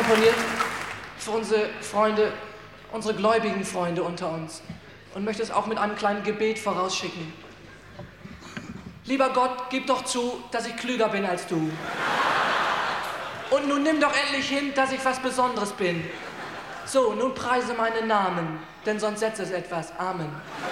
komponiert für unsere Freunde, unsere gläubigen Freunde unter uns und möchte es auch mit einem kleinen Gebet vorausschicken. Lieber Gott, gib doch zu, dass ich klüger bin als du. Und nun nimm doch endlich hin, dass ich was Besonderes bin. So, nun preise meinen Namen, denn sonst setzt es etwas. Amen.